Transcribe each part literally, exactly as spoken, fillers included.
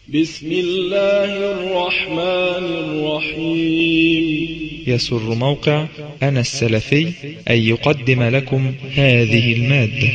بسم الله الرحمن الرحيم. يسر موقع أنا السلفي أن يقدم لكم هذه المادة.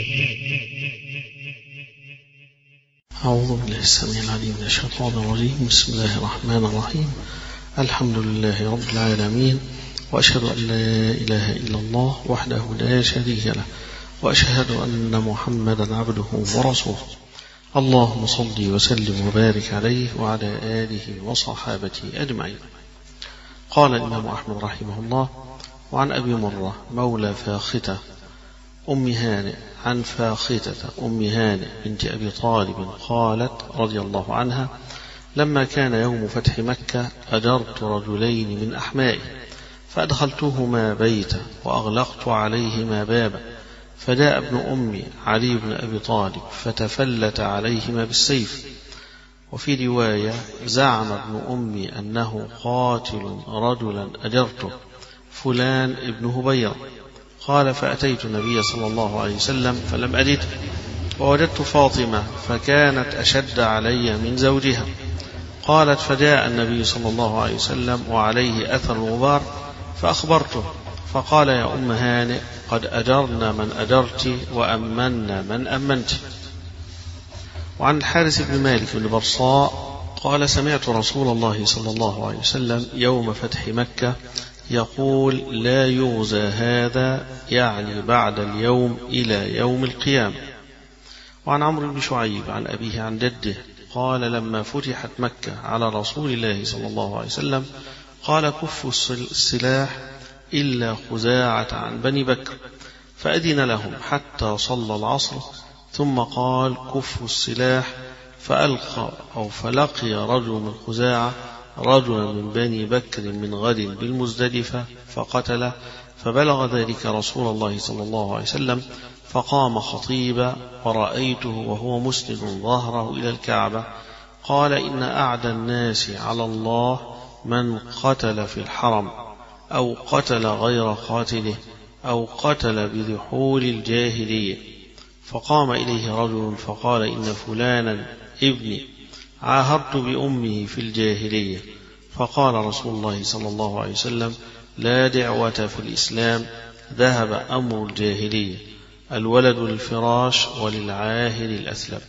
أعوذ بالله السميع العليم من الشيطان الرجيم. بسم الله الرحمن الرحيم. الحمد لله رب العالمين، وأشهد أن لا إله إلا الله وحده لا شريك له، وأشهد أن محمدا عبده ورسوله. اللهم صل وسلم وبارك عليه وعلى آله وصحابته أجمعين. قال الإمام أحمد رحمه الله: وعن أبي مرة مولى فاختة أم هانئ عن فاختة أم هانئ بنت أبي طالب قالت رضي الله عنها: لما كان يوم فتح مكة أجرت رجلين من أحمائي فأدخلتهما بيتا وأغلقت عليهما بابا، فجاء ابن أمي علي بن أبي طالب فتفلت عليهما بالسيف. وفي رواية: زعم ابن أمي أنه قاتل رجلا أجرته فلان ابن هبيرة. قال: فأتيت النبي صلى الله عليه وسلم فلم أجده، ووجدت فاطمة فكانت أشد علي من زوجها. قالت: فجاء النبي صلى الله عليه وسلم وعليه أثر الغبار فأخبرته، فقال: يا أم هانئ، قد أجرنا من أجرت وأمنا من أمنت. وعن الحارث بن مالك بن برصاء قال: سمعت رسول الله صلى الله عليه وسلم يوم فتح مكة يقول: لا يغزى هذا، يعني بعد اليوم إلى يوم القيامة. وعن عمرو بن شعيب عن أبيه عن جده قال: لما فتحت مكة على رسول الله صلى الله عليه وسلم قال: كفوا السلاح إلا خزاعة عن بني بكر، فأذن لهم حتى صلى العصر، ثم قال: كفوا السلاح، فألقى أو فلقي رجل من خزاعة رجلا من بني بكر من غد بالمزدلفة فقتله، فبلغ ذلك رسول الله صلى الله عليه وسلم فقام خطيبا، ورأيته وهو مسند ظهره إلى الكعبة. قال: إن أعدى الناس على الله من قتل في الحرم، أو قتل غير قاتله، أو قتل بذحول الجاهلية. فقام إليه رجل فقال: إن فلانا ابني عاهرت بأمه في الجاهلية. فقال رسول الله صلى الله عليه وسلم: لا دعوة في الإسلام، ذهب أمر الجاهلية، الولد للفراش وللعاهر الأسلم.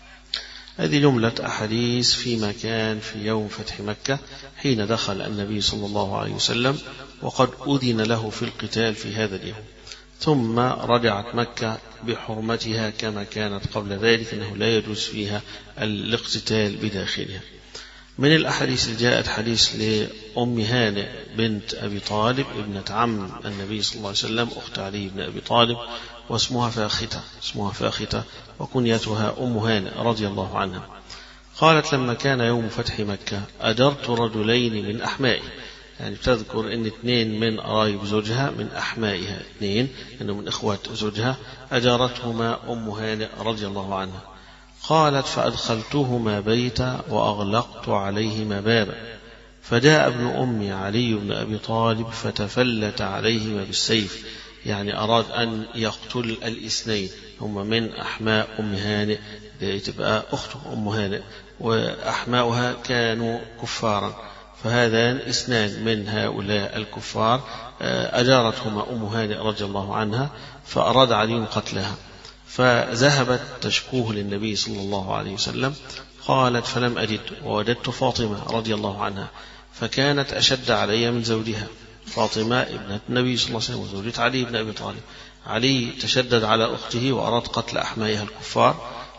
هذه جملة أحاديث فيما كان في يوم فتح مكة حين دخل النبي صلى الله عليه وسلم، وقد أذن له في القتال في هذا اليوم، ثم رجعت مكة بحرمتها كما كانت قبل ذلك، أنه لا يجوز فيها الاقتتال بداخلها. من الأحاديث اللي جاءت حديث لأم هانئ بنت أبي طالب ابنة عم النبي صلى الله عليه وسلم، أخت علي بن أبي طالب، واسمها فاختة اسمها فاختة وكنيتها أم هانئ رضي الله عنها. قالت: لما كان يوم فتح مكة أجرت رجلين من أحمائي، يعني بتذكر أن اثنين من قرايب زوجها من أحمائها، اثنين أنه من إخوات زوجها، أجرتهما أم هانئ رضي الله عنها. قالت: فأدخلتهما بيتا وأغلقت عليهما بابا، فجاء ابن أمي علي بن أبي طالب فتفلت عليهما بالسيف، يعني أراد أن يقتل الاثنين، هم من أحماء أم هانئ، تبقى أخته أم هانئ، وأحماؤها كانوا كفارا، فهذان اثنان من هؤلاء الكفار أجارتهما أم هانئ رضي الله عنها، فأراد علي قتلها، فذهبت تشكوه للنبي صلى الله عليه وسلم. قالت: فلم أجد، ووجدت فاطمة رضي الله عنها فكانت أشد علي من زوجها. فاطمة ابنة النبي صلى الله عليه وسلم وزوجة علي بن أبي طالب. علي تشدد على أخته وأراد قتل أحمائها الكفار،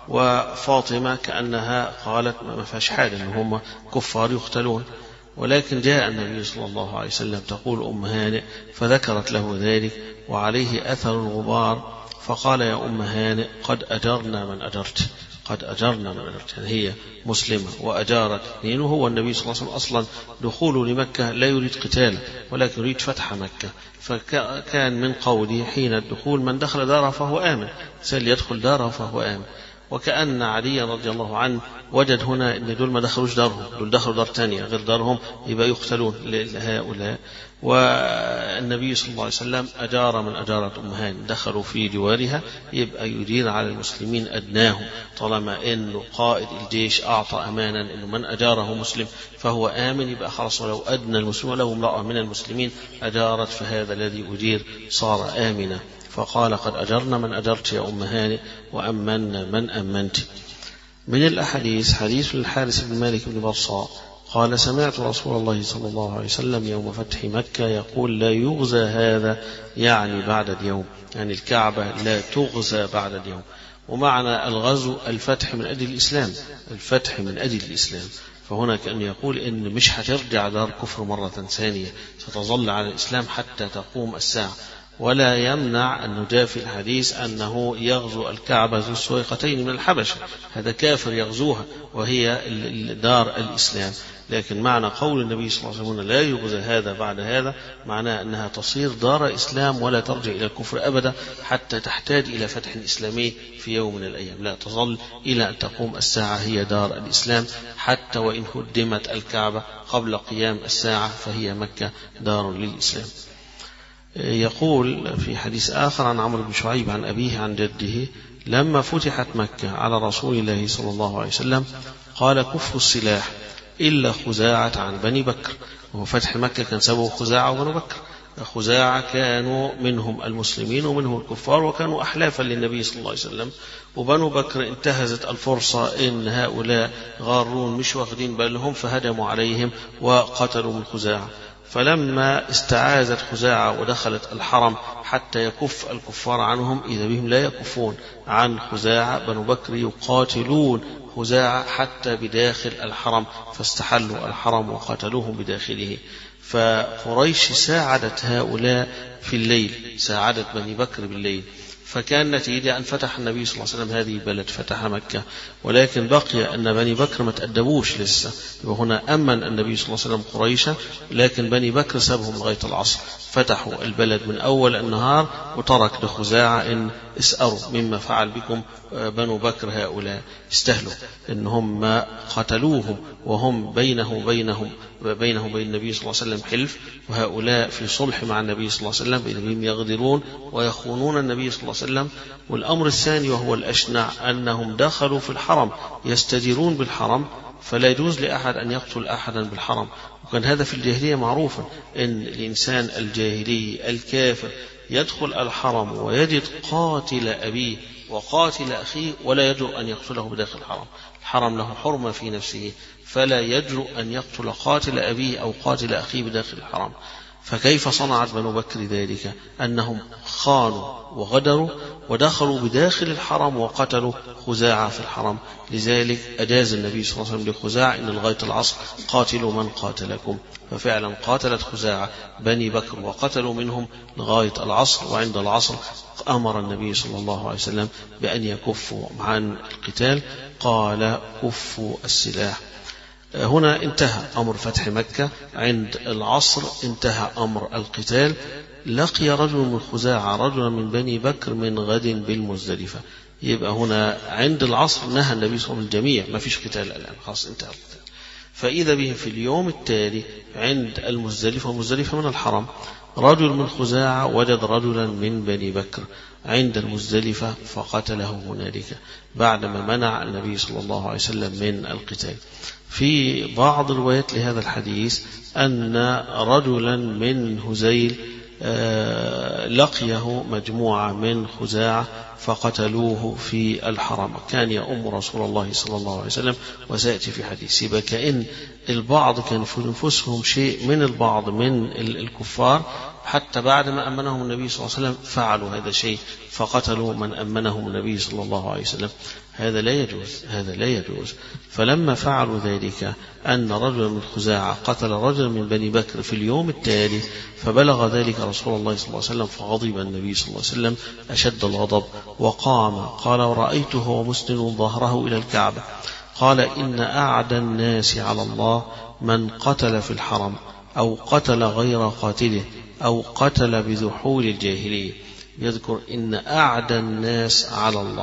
وفاطمة كأنها قالت ما فيش حاجة أن هم كفار يقتلون. ولكن جاء النبي صلى الله عليه وسلم، تقول أم هانئ، فذكرت له ذلك وعليه أثر الغبار، فقال: يا أم هانئ، قد أجرنا من أجرت قد أجرنا من أجرت يعني هي مسلمة وأجارت اثنين، وهو النبي صلى الله عليه وسلم أصلا دخوله لمكة لا يريد قتاله ولكن يريد فتح مكة، فكان من قوله حين الدخول: من دخل داره فهو آمن، سل يدخل داره فهو آمن. وكأن علي رضي الله عنه وجد هنا أن دول ما دخلوش دارهم، دول دخلوا دار تانية غير دارهم، يبقى يقتلون لهؤلاء. والنبي صلى الله عليه وسلم أجار من أجارت أم هاني، دخلوا في جوارها، يبقى يدير على المسلمين أدناهم، طالما أنه قائد الجيش أعطى أمانا أنه من أجاره مسلم فهو آمن، يبقى خلاص ولو أدنى المسلم ولو امرأة من المسلمين أجارت فهذا الذي أجير صار آمنا. فقال قد أجرنا من أجرت يا أم هاني وأمنا من أمنت. من الأحاديث حديث الحارث بن مالك بن برصاء قال سمعت رسول الله صلى الله عليه وسلم يوم فتح مكة يقول لا يغزى هذا، يعني بعد اليوم، يعني الكعبة لا تغزى بعد اليوم. ومعنى الغزو الفتح من أجل الإسلام، الفتح من أجل الإسلام. فهنا كأن يقول إن مش هترجع دار كفر مرة ثانية، ستظل على الإسلام حتى تقوم الساعة. ولا يمنع أن نجافي الحديث أنه يغزو الكعبة ذو السويقتين من الحبشة، هذا كافر يغزوها وهي دار الإسلام. لكن معنى قول النبي صلى الله عليه وسلم لا يغزى هذا بعد هذا، معناه أنها تصير دار إسلام ولا ترجع إلى الكفر أبدا حتى تحتاج إلى فتح إسلامي في يوم من الأيام، لا، تظل إلى أن تقوم الساعة هي دار الإسلام، حتى وإن هدمت الكعبة قبل قيام الساعة فهي مكة دار للإسلام. يقول في حديث آخر عن عمرو بن شعيب عن أبيه عن جده لما فتحت مكة على رسول الله صلى الله عليه وسلم قال كفوا السلاح إلا خزاعة عن بني بكر. وهو فتح مكة كان سببه خزاعة وبنو بكر. خزاعة كانوا منهم المسلمين ومنهم الكفار، وكانوا أحلافا للنبي صلى الله عليه وسلم. وبنو بكر انتهزت الفرصة إن هؤلاء غارون مش واخدين بالهم فهجموا عليهم وقتلوا من خزاعة. فلما استعاذت خزاعة ودخلت الحرم حتى يكف الكفار عنهم إذا بهم لا يكفون عن خزاعة، بنو بكر يقاتلون خزاعة حتى بداخل الحرم، فاستحلوا الحرم وقتلوهم بداخله. فقريش ساعدت هؤلاء في الليل، ساعدت بني بكر بالليل، فكان نتيجة أن فتح النبي صلى الله عليه وسلم هذه البلد، فتح مكة. ولكن بقي أن بني بكر ما تأدبوش لسه، وهنا أمن النبي صلى الله عليه وسلم قريشا، لكن بني بكر سابهم لغاية العصر، فتحوا البلد من أول النهار وترك لخزاعة إن اسأروا مما فعل بكم بنو بكر، هؤلاء استهلوا إنهم قتلوهم وهم بينه بينهم بينه وبين النبي صلى الله عليه وسلم حلف، وهؤلاء في صلح مع النبي صلى الله عليه وسلم بأنهم يغدرون ويخونون النبي صلى الله عليه وسلم. والأمر الثاني وهو الأشنع أنهم دخلوا في الحرم يستجيرون بالحرم، فلا يجوز لأحد أن يقتل أحدا بالحرم. وكان هذا في الجاهلية معروفا، إن الإنسان الجاهلي الكافر يدخل الحرم ويجد قاتل أبيه وقاتل أخيه ولا يجرؤ أن يقتله بداخل الحرم. الحرم له حرمة في نفسه، فلا يجرؤ أن يقتل قاتل أبيه أو قاتل أخيه بداخل الحرم. فكيف صنعت بنو بكر ذلك؟ أنهم خانوا وغدروا ودخلوا بداخل الحرم وقتلوا خزاعة في الحرم. لذلك أجاز النبي صلى الله عليه وسلم لخزاعة إن لغاية العصر قاتلوا من قاتلكم، ففعلا قاتلت خزاعة بني بكر وقتلوا منهم لغاية العصر. وعند العصر أمر النبي صلى الله عليه وسلم بأن يكفوا عن القتال، قال كفوا السلاح. هنا انتهى أمر فتح مكة، عند العصر انتهى أمر القتال. لقي رجل من خزاعة رجلا من بني بكر من غد بالمزدلفة. يبقى هنا عند العصر نهى النبي صلى الله عليه وسلم الجميع، ما فيش قتال الآن، خلاص انتهى القتال. فإذا بهم في اليوم التالي عند المزدلفة، ومزدلفة من الحرم، رجل من خزاعة وجد رجلا من بني بكر عند المزدلفة فقتله هنالك بعدما منع النبي صلى الله عليه وسلم من القتال. في بعض الروايات لهذا الحديث أن رجلا من هزيل لقيه مجموعة من خزاعة فقتلوه في الحرم، كان يؤم رسول الله صلى الله عليه وسلم، وسيأتي في حديث. يبقى كأن البعض كان في نفوسهم شيء من البعض من الكفار، حتى بعد ما أمنهم النبي صلى الله عليه وسلم فعلوا هذا الشيء فقتلوا من أمنهم النبي صلى الله عليه وسلم. هذا لا يجوز، هذا لا يجوز. فلما فعلوا ذلك أن رجلا من خزاعة قتل رجلا من بني بكر في اليوم التالي، فبلغ ذلك رسول الله صلى الله عليه وسلم، فغضب النبي صلى الله عليه وسلم أشد الغضب وقام. قال ورأيته ومسند ظهره إلى الكعبة، قال إن أعدى الناس على الله من قتل في الحرم أو قتل غير قاتله أو قتل بذحول الجاهلية. يذكر إن أعدى الناس على الله،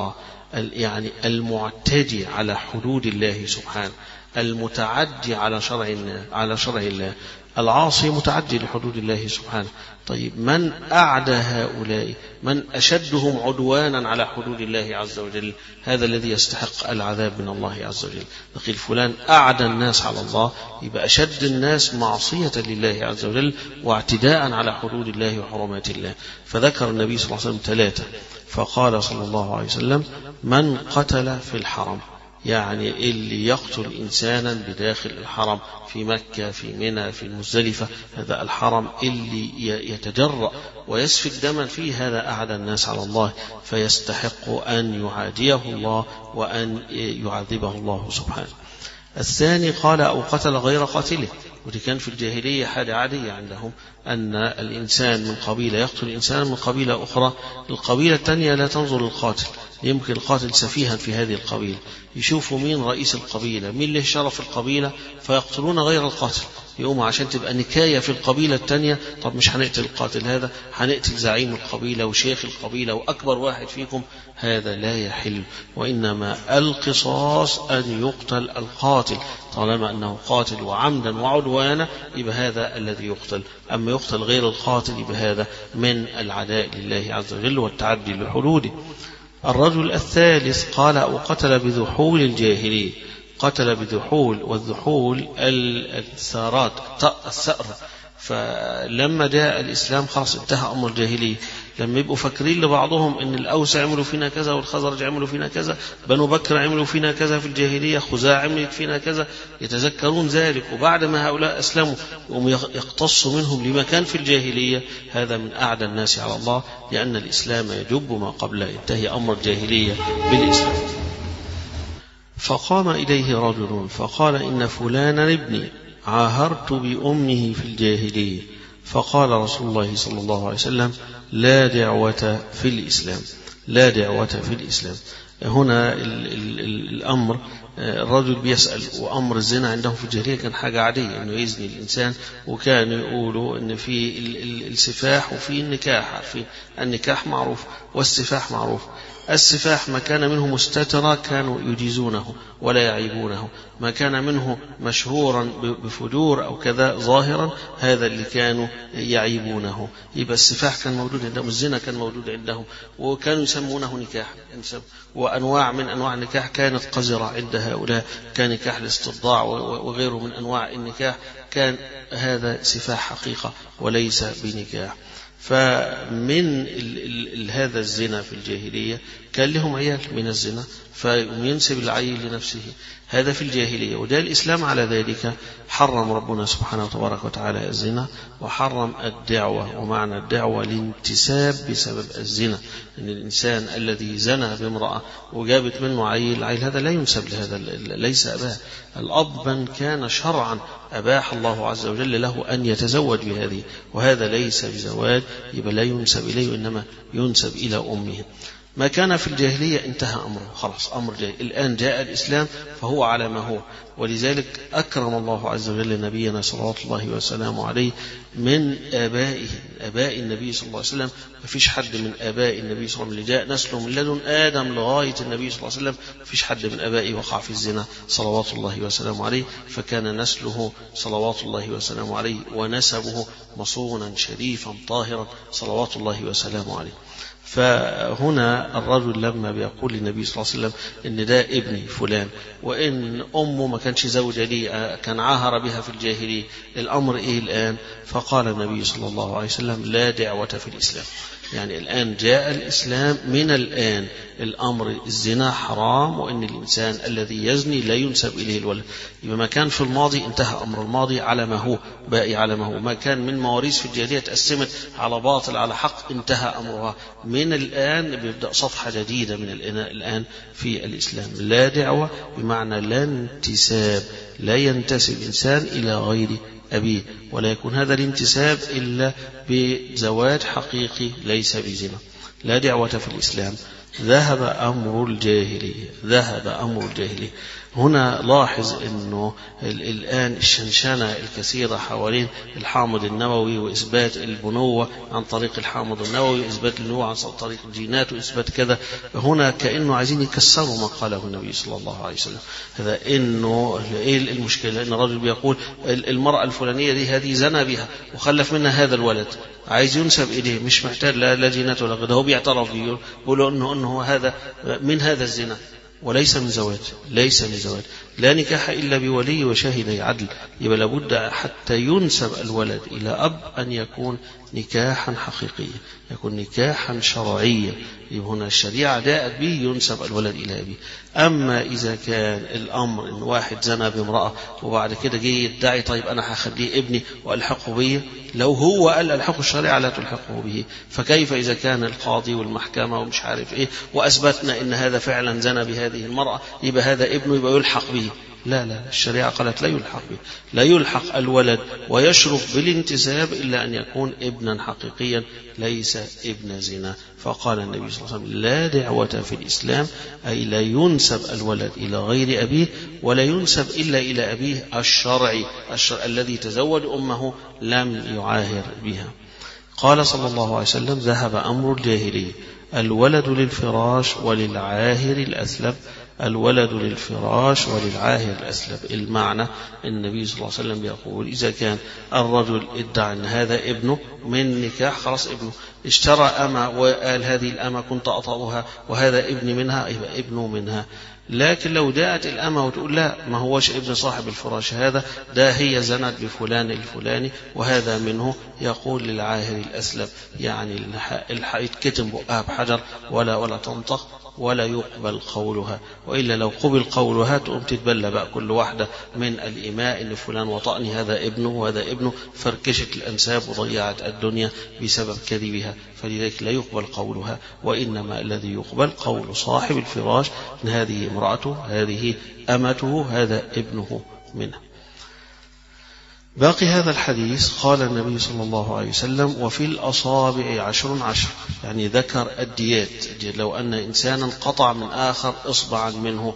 يعني المعتدي على حدود الله سبحانه، المتعدي على شرع الله على شرع الله، العاصي متعدي لحدود الله سبحانه. طيب من أعدى هؤلاء؟ من أشدهم عدوانا على حدود الله عز وجل؟ هذا الذي يستحق العذاب من الله عز وجل. نقول فلان أعدى الناس على الله، يبقى أشد الناس معصية لله عز وجل واعتداء على حدود الله وحرمات الله. فذكر النبي صلى الله عليه وسلم ثلاثة، فقال صلى الله عليه وسلم: من قتل في الحرم، يعني اللي يقتل إنسانا بداخل الحرم في مكة في منى في المزدلفة، هذا الحرم اللي يتجرأ ويسفك دما فيه، هذا أعدى الناس على الله، فيستحق أن يعاديه الله وأن يعذبه الله سبحانه. الثاني قال: أو قتل غير قاتله، ودي كان في الجاهلية حاجة عادية عندهم، أن الإنسان من قبيلة يقتل إنسانا من قبيلة أخرى، القبيلة الثانية لا تنظر للقاتل، يمكن القاتل سفيها في هذه القبيلة، يشوفوا مين رئيس القبيلة، مين له شرف القبيلة، فيقتلون غير القاتل، يقوموا عشان تبقى نكاية في القبيلة الثانية. طب مش هنقتل القاتل هذا، هنقتل زعيم القبيلة وشيخ القبيلة وأكبر واحد فيكم، هذا لا يحل. وإنما القصاص أن يقتل القاتل، طالما أنه قاتل وعمدا وعدوانا يبقى هذا الذي يقتل. أما يقتل غير القاتل يبقى هذا من العداء لله عز وجل والتعدي لحدوده. الرجل الثالث قال: أو قتل بذحول الجاهلية، قتل بذحول، والذحول الثارات الثأر. فلما جاء الإسلام خلاص انتهى أمر الجاهلية. لما يبقوا فاكرين لبعضهم ان الأوس عملوا فينا كذا والخزرج عملوا فينا كذا، بنو بكر عملوا فينا كذا في الجاهلية، خزاع عملت فينا كذا، يتذكرون ذلك، وبعد ما هؤلاء أسلموا يقتصوا منهم لما كان في الجاهلية. هذا من أعدى الناس على الله، لأن الإسلام يجب ما قبله، انتهي أمر الجاهلية بالإسلام. فقام إليه رجل فقال: إن فلانا ابني عاهرت بأمه في الجاهلية. فقال رسول الله صلى الله عليه وسلم: لا دعوة في الإسلام، لا دعوة في الإسلام. هنا ال ال ال الأمر، الرجل بيسأل، وأمر الزنا عندهم في الجاهلية كان حاجة عادية أنه يزني الإنسان، وكانوا يقولوا أن في السفاح وفي النكاح، في النكاح معروف والسفاح معروف. السفاح ما كان منه مستترا كانوا يجيزونه ولا يعيبونه، ما كان منه مشهورا بفجور أو كذا ظاهرا هذا اللي كانوا يعيبونه. يبقى السفاح كان موجود عندهم، الزنا كان موجود عندهم، وكانوا يسمونه نكاح، وأنواع من أنواع النكاح كانت قذرة عند هؤلاء، كان نكاح الاسترضاع وغيره من أنواع النكاح، كان هذا سفاح حقيقة وليس بنكاح. فمن ال ال هذا الزنا في الجاهلية كان لهم عيال من الزنا، فينسب العيل لنفسه، هذا في الجاهلية. وده الإسلام على ذلك حرم ربنا سبحانه وتبارك وتعالى الزنا، وحرم الدعوة، ومعنى الدعوة الانتساب بسبب الزنا، أن الإنسان الذي زنى بامرأة وجابت منه عيل، عيل هذا لا ينسب لهذا، ليس أباه. الأب من كان شرعا أباح الله عز وجل له أن يتزوج بهذه، وهذا ليس بزواج، يبقى لا ينسب إليه، إنما ينسب إلى أمه. ما كان في الجاهلية انتهى أمره، خلاص أمر جاهل. الآن جاء الإسلام فهو على ما هو، ولذلك أكرم الله عز وجل نبينا صلوات الله وسلامه عليه من آبائه، آباء النبي صلى الله عليه وسلم. ما فيش حد من آباء النبي صلى الله عليه وسلم اللي جاء نسله من لدن آدم لغاية النبي صلى الله عليه وسلم، ما فيش حد من آبائه وقع في الزنا صلوات الله وسلامه عليه، فكان نسله صلوات الله وسلامه عليه ونسبه مصونا شريفا طاهرا صلوات الله وسلامه عليه. فهنا الرجل لما بيقول للنبي صلى الله عليه وسلم إن ده ابني فلان، وإن أمه ما كانش زوجة لي، كان عاهر بها في الجاهلية، الأمر إيه الآن؟ فقال النبي صلى الله عليه وسلم: لا دعوة في الإسلام. يعني الآن جاء الإسلام، من الآن الأمر الزنا حرام، وإن الإنسان الذي يزني لا ينسب إليه الولد. يبقى ما كان في الماضي انتهى أمر الماضي على ما هو، باقي على ما هو. ما كان من مواريث في الجاهلية تقسمت على باطل على حق، انتهى أمرها. من الآن بيبدأ صفحة جديدة من الآن في الإسلام. لا دعوة بمعنى لا انتساب، لا ينتسب إنسان إلى غير أبيه، ولا يكون هذا الانتساب إلا بزواج حقيقي ليس بزنا. لا دعوة في الإسلام، ذهب أمر الجاهلية، ذهب أمر الجاهلية. هنا لاحظ أنه الآن الشنشنة الكثيرة حوالين الحامض النووي وإثبات البنوة عن طريق الحامض النووي وإثبات النووة عن طريق الجينات وإثبات كذا، هنا كأنه عايزين يكسروا ما قاله النبي صلى الله عليه وسلم. هذا إنه إيه المشكلة؟ إن الرجل بيقول المرأة الفلانية دي هذه زنى بها وخلف منها هذا الولد، عايز ينسب إليه، مش محتاج لا جينات ولا غيره، هو بيعترف بيه، بيقول إنه إنه هذا من هذا الزنا وليس من زواج، ليس من زواج. لا نكاح إلا بولي وشاهدي عدل. يبقى لابد حتى ينسب الولد إلى أب أن يكون نكاحا حقيقيا، يكون نكاحا شرعيا. يبقى هنا الشريعة جاءت به ينسب الولد إلى أبيه. أما إذا كان الأمر إن واحد زنى بامرأة وبعد كده جه يدعي طيب أنا هخليه ابني وألحقه به، لو هو قال ألحقه الشريعة لا تلحقه به، فكيف إذا كان القاضي والمحكمة ومش عارف إيه وأثبتنا إن هذا فعلا زنى بهذه المرأة يبقى هذا ابنه يبقى يلحق به؟ لا لا، الشريعة قالت لا يلحق به، لا يلحق الولد ويشرف بالانتساب إلا أن يكون ابنا حقيقيا ليس ابن زنا. فقال النبي صلى الله عليه وسلم لا دعوة في الإسلام، أي لا ينسب الولد إلى غير أبيه ولا ينسب إلا إلى أبيه الشرعي الشرع الذي تزوج أمه لم يعاهر بها. قال صلى الله عليه وسلم ذهب أمر الجاهلية، الولد للفراش وللعاهر الأسلب، الولد للفراش وللعاهر الأسلب. المعنى النبي صلى الله عليه وسلم يقول إذا كان الرجل ادعى أن هذا ابنه من نكاح، خلاص ابنه، اشترى أمة وقال هذه الأمة كنت أطأها وهذا ابني منها، يبقى ابنه منها. لكن لو جاءت الأمة وتقول لا ما هوش ابن صاحب الفراش هذا، ده هي زنت بفلان الفلاني وهذا منه، يقول للعاهر الأسلب يعني يتكتم بقها بحجر ولا ولا تنطق ولا يقبل قولها، وإلا لو قبل قولها تقوم تتبلى بقى كل واحدة من الإماء إن فلان وطأني هذا ابنه وهذا ابنه، فركشت الأنساب وضيعت الدنيا بسبب كذبها. فلذلك لا يقبل قولها، وإنما الذي يقبل قول صاحب الفراش إن هذه امرأته، هذه أمته، هذا ابنه منه. باقي هذا الحديث قال النبي صلى الله عليه وسلم وفي الأصابع عشر عشر، يعني ذكر الديات. لو أن إنسانا قطع من آخر إصبعا منه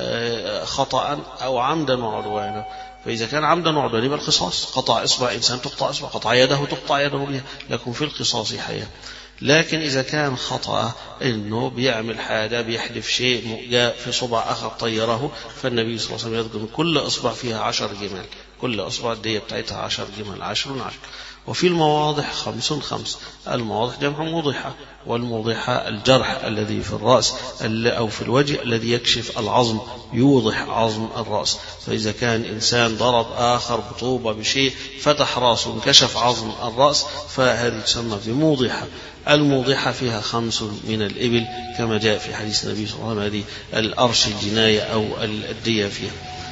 خطأ أو عمدا وعدوانا، فإذا كان عمدا وعدوانا يبقى القصاص، قطع إصبع إنسان تقطع إصبع، قطع يده تقطع يده بها، لكن في القصاص حياة. لكن إذا كان خطأ إنه بيعمل حاجة بيحدف شيء جاء في صبع آخر طيره، فالنبي صلى الله عليه وسلم يذكر كل إصبع فيها عشر جمال، كل أصبع الدية بتاعتها عشر جمال، عشر عشر. وفي المواضح خمس خمس، المواضح جمع موضحة، والموضحة الجرح الذي في الرأس أو في الوجه الذي يكشف العظم، يوضح عظم الرأس. فإذا كان إنسان ضرب آخر بطوبة بشيء فتح رأسه وانكشف عظم الرأس فهذه تسمى بموضحة. الموضحة فيها خمس من الإبل كما جاء في حديث النبي صلى الله عليه وسلم، هذه الأرش الجناية أو الدية فيها.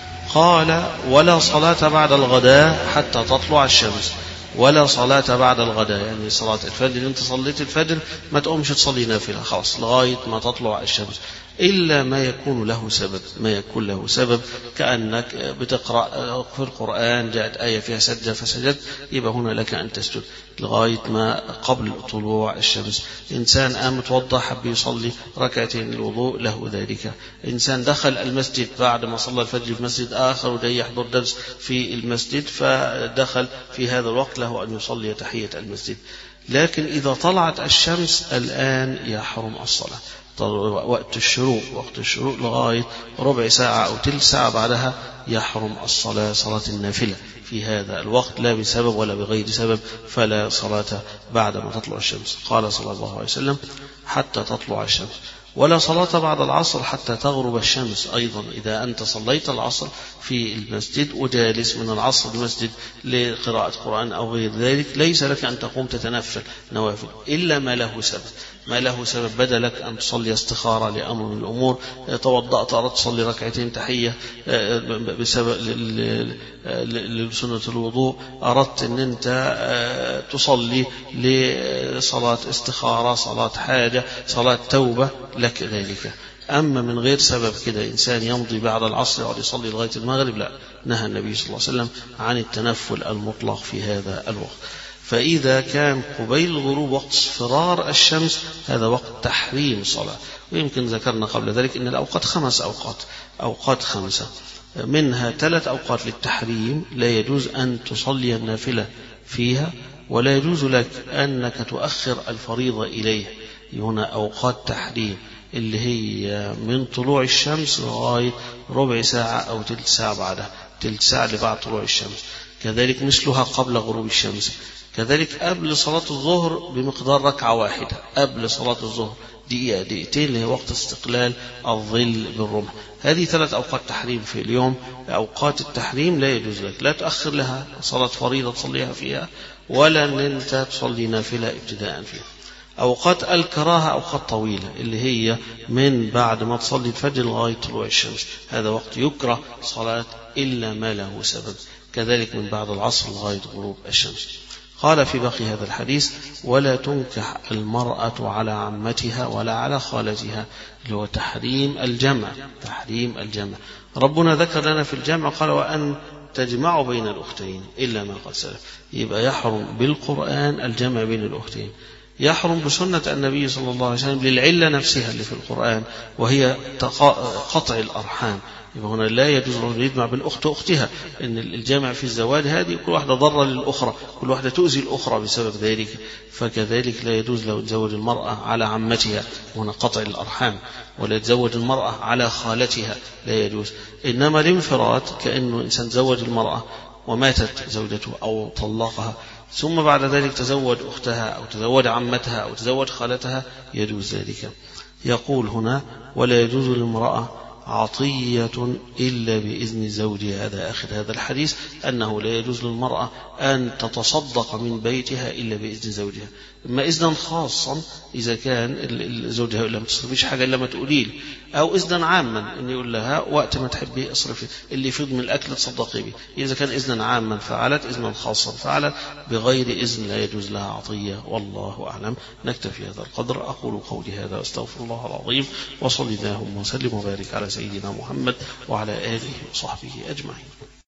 قال ولا صلاة بعد الغداء حتى تطلع الشمس، ولا صلاة بعد الغداء يعني صلاة الفجر، انت صليت الفجر ما تقومش تصلي نافلة خلاص لغاية ما تطلع الشمس، إلا ما يكون له سبب، ما يكون له سبب كأنك بتقرأ في القرآن جاءت آية فيها سجدة فسجدت، يبقى هنا لك أن تسجد لغاية ما قبل طلوع الشمس. إنسان قام متوضى حب يصلي ركعتين الوضوء له ذلك. إنسان دخل المسجد بعد ما صلى الفجر في مسجد آخر وجاي يحضر درس في المسجد فدخل في هذا الوقت له أن يصلي تحية المسجد. لكن إذا طلعت الشمس الآن يحرم الصلاة، وقت الشروق، وقت الشروق لغاية ربع ساعة أو تلت ساعة بعدها يحرم الصلاة، صلاة النافلة في هذا الوقت لا بسبب ولا بغير سبب، فلا صلاة بعد ما تطلع الشمس. قال صلى الله عليه وسلم حتى تطلع الشمس. ولا صلاة بعد العصر حتى تغرب الشمس. أيضا إذا أنت صليت العصر في المسجد وجالس من العصر المسجد لقراءة قرآن أو غير ذلك، ليس لك أن تقوم تتنفل نوافل إلا ما له سبب، ما له سبب بدلك أن تصلي استخارة لأمر من الأمور، توضأت أردت تصلي ركعتين تحية بسبب لسنة الوضوء، أردت أن أنت تصلي لصلاة استخارة، صلاة حاجة، صلاة توبة، لك ذلك. أما من غير سبب كده إنسان يمضي بعد العصر يقعد يصلي لغاية المغرب، لا، نهى النبي صلى الله عليه وسلم عن التنفل المطلق في هذا الوقت. فإذا كان قبيل الغروب وقت اصفرار الشمس هذا وقت تحريم صلاة. ويمكن ذكرنا قبل ذلك أن الأوقات خمس أوقات أوقات خمسة، منها ثلاث أوقات للتحريم لا يجوز أن تصلي النافلة فيها، ولا يجوز لك أنك تؤخر الفريضة إليه. هنا أوقات تحريم اللي هي من طلوع الشمس لغاية ربع ساعة أو تلت ساعة بعدها، تلت ساعة لبعد طلوع الشمس. كذلك مثلها قبل غروب الشمس. كذلك قبل صلاة الظهر بمقدار ركعة واحدة، قبل صلاة الظهر دقيقة دقيقتين اللي هي وقت استقلال الظل بالرمح. هذه ثلاث أوقات تحريم في اليوم. أوقات التحريم لا يجوز لك لا تؤخر لها صلاة فريضة تصليها فيها، ولا أن أنت تصلي نافلة ابتداء فيها. أوقات الكراهة أوقات طويلة اللي هي من بعد ما تصلي الفجر لغاية طلوع الشمس، هذا وقت يكره صلاة إلا ما له سبب. كذلك من بعد العصر لغاية غروب الشمس. قال في باقي هذا الحديث: ولا تنكح المرأة على عمتها ولا على خالتها، اللي هو تحريم الجمع. تحريم الجمع ربنا ذكر لنا في الجمع قال: وأن تجمعوا بين الأختين إلا ما قد سلف. يبقى يحرم بالقرآن الجمع بين الأختين، يحرم بسنة النبي صلى الله عليه وسلم للعلة نفسها اللي في القرآن وهي قطع الأرحام. يبقى هنا لا يجوز أن يجمع بين أخت وأختها، إن الجامع في الزواج هذه كل واحدة ضرة للأخرى، كل واحدة تؤذي الأخرى بسبب ذلك. فكذلك لا يجوز له تزوج المرأة على عمتها، هنا قطع الأرحام، ولا يتزوج المرأة على خالتها، لا يجوز. إنما الانفراد كأنه إنسان تزوج المرأة وماتت زوجته أو طلقها ثم بعد ذلك تزوج أختها أو تزوج عمتها أو تزوج خالتها يجوز ذلك. يقول هنا: ولا يجوز للمرأة عطية إلا بإذن زوجها. هذا آخر هذا الحديث، أنه لا يجوز للمرأة أن تتصدق من بيتها إلا بإذن زوجها. إما إذنا خاصا إذا كان زوجها يقول لها ما تصرفيش حاجة إلا ما تقولي لي، أو إذنا عاما إن يقول لها وقت ما تحبي اصرفي اللي يفيض من الأكل تصدقي به. إذا كان إذنا عاما فعلت، إذنا خاصا فعلت، بغير إذن لا يجوز لها عطية. والله أعلم. نكتفي هذا القدر. أقول قولي هذا واستغفر الله العظيم، وصلي اللهم وسلم وبارك على سيدنا محمد وعلى آله وصحبه أجمعين.